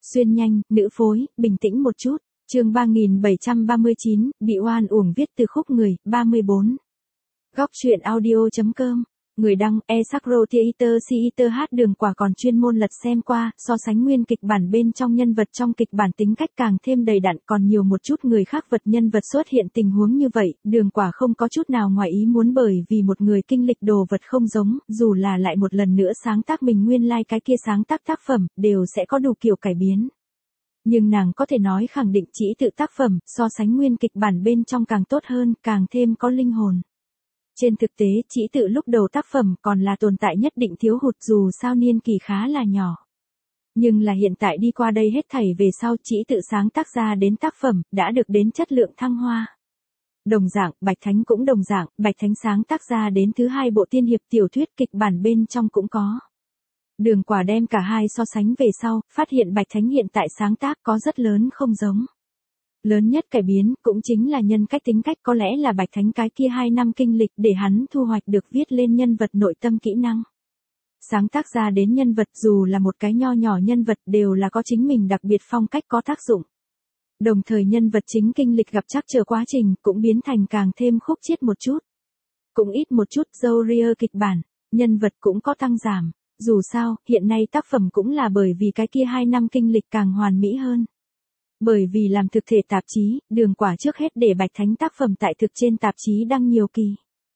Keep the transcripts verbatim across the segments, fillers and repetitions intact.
Xuyên nhanh, nữ phối, bình tĩnh một chút. Chương ba nghìn bảy trăm ba mươi chín, bị oan uổng viết từ khúc người, ba mươi bốn. Góc truyện audio.com. Người đăng, Esakro Theater Theater hát Đường Quả còn chuyên môn lật xem qua, so sánh nguyên kịch bản bên trong nhân vật trong kịch bản tính cách càng thêm đầy đặn, còn nhiều một chút người khác vật nhân vật xuất hiện tình huống như vậy, Đường Quả không có chút nào ngoài ý muốn bởi vì một người kinh lịch đồ vật không giống, dù là lại một lần nữa sáng tác mình nguyên lai like cái kia sáng tác tác phẩm, đều sẽ có đủ kiểu cải biến. Nhưng nàng có thể nói khẳng định chỉ tự tác phẩm, so sánh nguyên kịch bản bên trong càng tốt hơn, càng thêm có linh hồn. Trên thực tế, chỉ tự lúc đầu tác phẩm còn là tồn tại nhất định thiếu hụt dù sao niên kỳ khá là nhỏ. Nhưng là hiện tại đi qua đây hết thảy về sau chỉ tự sáng tác ra đến tác phẩm, đã được đến chất lượng thăng hoa. Đồng dạng, Bạch Thánh cũng đồng dạng, Bạch Thánh sáng tác ra đến thứ hai bộ tiên hiệp tiểu thuyết kịch bản bên trong cũng có. Đường Quả đem cả hai so sánh về sau, phát hiện Bạch Thánh hiện tại sáng tác có rất lớn không giống. Lớn nhất cải biến cũng chính là nhân cách tính cách, có lẽ là Bạch Thánh cái kia hai năm kinh lịch để hắn thu hoạch được viết lên nhân vật nội tâm kỹ năng. Sáng tác ra đến nhân vật dù là một cái nho nhỏ nhân vật đều là có chính mình đặc biệt phong cách có tác dụng. Đồng thời nhân vật chính kinh lịch gặp trắc trở quá trình cũng biến thành càng thêm khúc chiết một chút. Cũng ít một chút dâu ria kịch bản, nhân vật cũng có tăng giảm. Dù sao, hiện nay tác phẩm cũng là bởi vì cái kia hai năm kinh lịch càng hoàn mỹ hơn. Bởi vì làm thực thể tạp chí, Đường Quả trước hết để Bạch Thánh tác phẩm tại thực trên tạp chí đăng nhiều kỳ.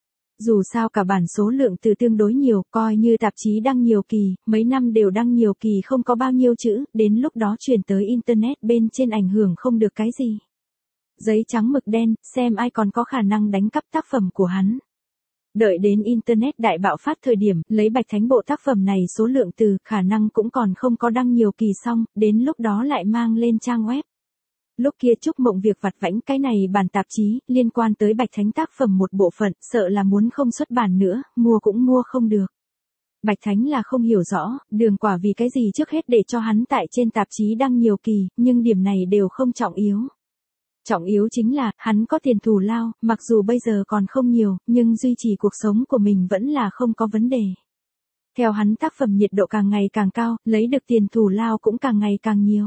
Dù sao cả bản số lượng từ tương đối nhiều, coi như tạp chí đăng nhiều kỳ, mấy năm đều đăng nhiều kỳ không có bao nhiêu chữ, đến lúc đó chuyển tới Internet bên trên ảnh hưởng không được cái gì. Giấy trắng mực đen, xem ai còn có khả năng đánh cắp tác phẩm của hắn. Đợi đến Internet đại bạo phát thời điểm, lấy Bạch Thánh bộ tác phẩm này số lượng từ, khả năng cũng còn không có đăng nhiều kỳ xong, đến lúc đó lại mang lên trang web. Lúc kia Trúc Mộng việc vặt vãnh cái này bản tạp chí, liên quan tới Bạch Thánh tác phẩm một bộ phận, sợ là muốn không xuất bản nữa, mua cũng mua không được. Bạch Thánh là không hiểu rõ, Đường Quả vì cái gì trước hết để cho hắn tại trên tạp chí đăng nhiều kỳ, nhưng điểm này đều không trọng yếu. Trọng yếu chính là, hắn có tiền thù lao, mặc dù bây giờ còn không nhiều, nhưng duy trì cuộc sống của mình vẫn là không có vấn đề. Theo hắn tác phẩm nhiệt độ càng ngày càng cao, lấy được tiền thù lao cũng càng ngày càng nhiều.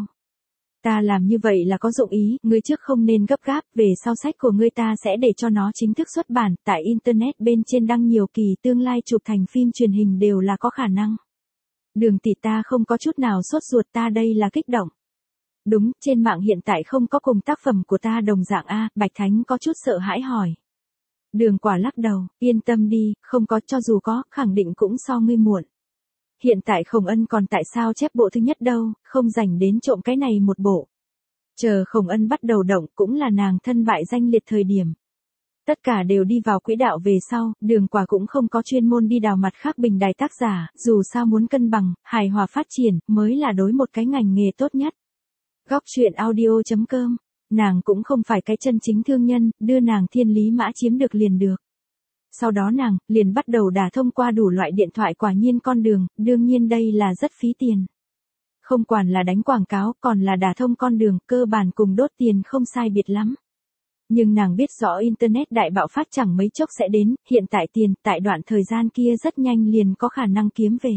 Ta làm như vậy là có dụng ý, ngươi trước không nên gấp gáp, về sau sách của ngươi ta sẽ để cho nó chính thức xuất bản, tại Internet bên trên đăng nhiều kỳ, tương lai chụp thành phim truyền hình đều là có khả năng. Đường tỷ ta không có chút nào sốt ruột, ta đây là kích động. Đúng, trên mạng hiện tại không có cùng tác phẩm của ta đồng dạng a, Bạch Thánh có chút sợ hãi hỏi. Đường Quả lắc đầu, yên tâm đi, không có, cho dù có, khẳng định cũng so ngươi muộn. Hiện tại Khổng Ân còn tại sao chép bộ thứ nhất đâu, không rảnh đến trộm cái này một bộ. Chờ Khổng Ân bắt đầu động cũng là nàng thân bại danh liệt thời điểm. Tất cả đều đi vào quỹ đạo về sau, Đường Quả cũng không có chuyên môn đi đào mặt khác bình đài tác giả, dù sao muốn cân bằng, hài hòa phát triển, mới là đối một cái ngành nghề tốt nhất. Góc truyện audio.com, nàng cũng không phải cái chân chính thương nhân, đưa nàng thiên lý mã chiếm được liền được. Sau đó nàng, liền bắt đầu đả thông qua đủ loại điện thoại quả nhiên con đường, đương nhiên đây là rất phí tiền. Không quản là đánh quảng cáo, còn là đả thông con đường, cơ bản cùng đốt tiền không sai biệt lắm. Nhưng nàng biết rõ Internet đại bạo phát chẳng mấy chốc sẽ đến, hiện tại tiền, tại đoạn thời gian kia rất nhanh liền có khả năng kiếm về.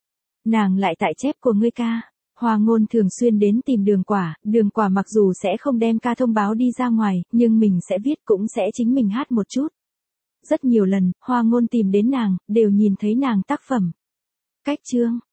Nàng lại tại chép của ngươi ca. Hoa Ngôn thường xuyên đến tìm Đường Quả, Đường Quả mặc dù sẽ không đem ca thông báo đi ra ngoài, nhưng mình sẽ viết cũng sẽ chính mình hát một chút. Rất nhiều lần, Hoa Ngôn tìm đến nàng, đều nhìn thấy nàng tác phẩm. Cách chương,